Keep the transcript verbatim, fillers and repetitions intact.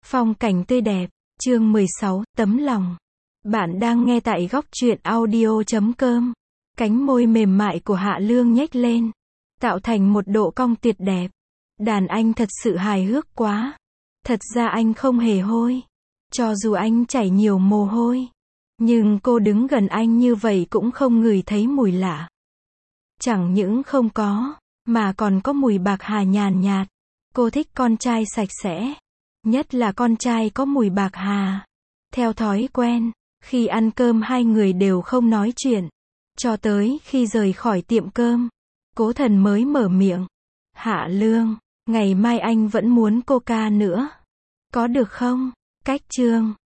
Phong cảnh tươi đẹp, chương mười sáu, tấm lòng. Bạn đang nghe tại góc truyện audio chấm com. Cánh môi mềm mại của Hạ Lương nhếch lên, tạo thành một độ cong tuyệt đẹp. Đàn anh thật sự hài hước quá. Thật ra anh không hề hôi. Cho dù anh chảy nhiều mồ hôi, nhưng cô đứng gần anh như vậy cũng không ngửi thấy mùi lạ. Chẳng những không có, mà còn có mùi bạc hà nhàn nhạt. Cô thích con trai sạch sẽ, nhất là con trai có mùi bạc hà. Theo thói quen, khi ăn cơm hai người đều không nói chuyện. Cho tới khi rời khỏi tiệm cơm, Cố Thần mới mở miệng. Hạ Lương, ngày mai anh vẫn muốn coca nữa. Có được không? Cách chương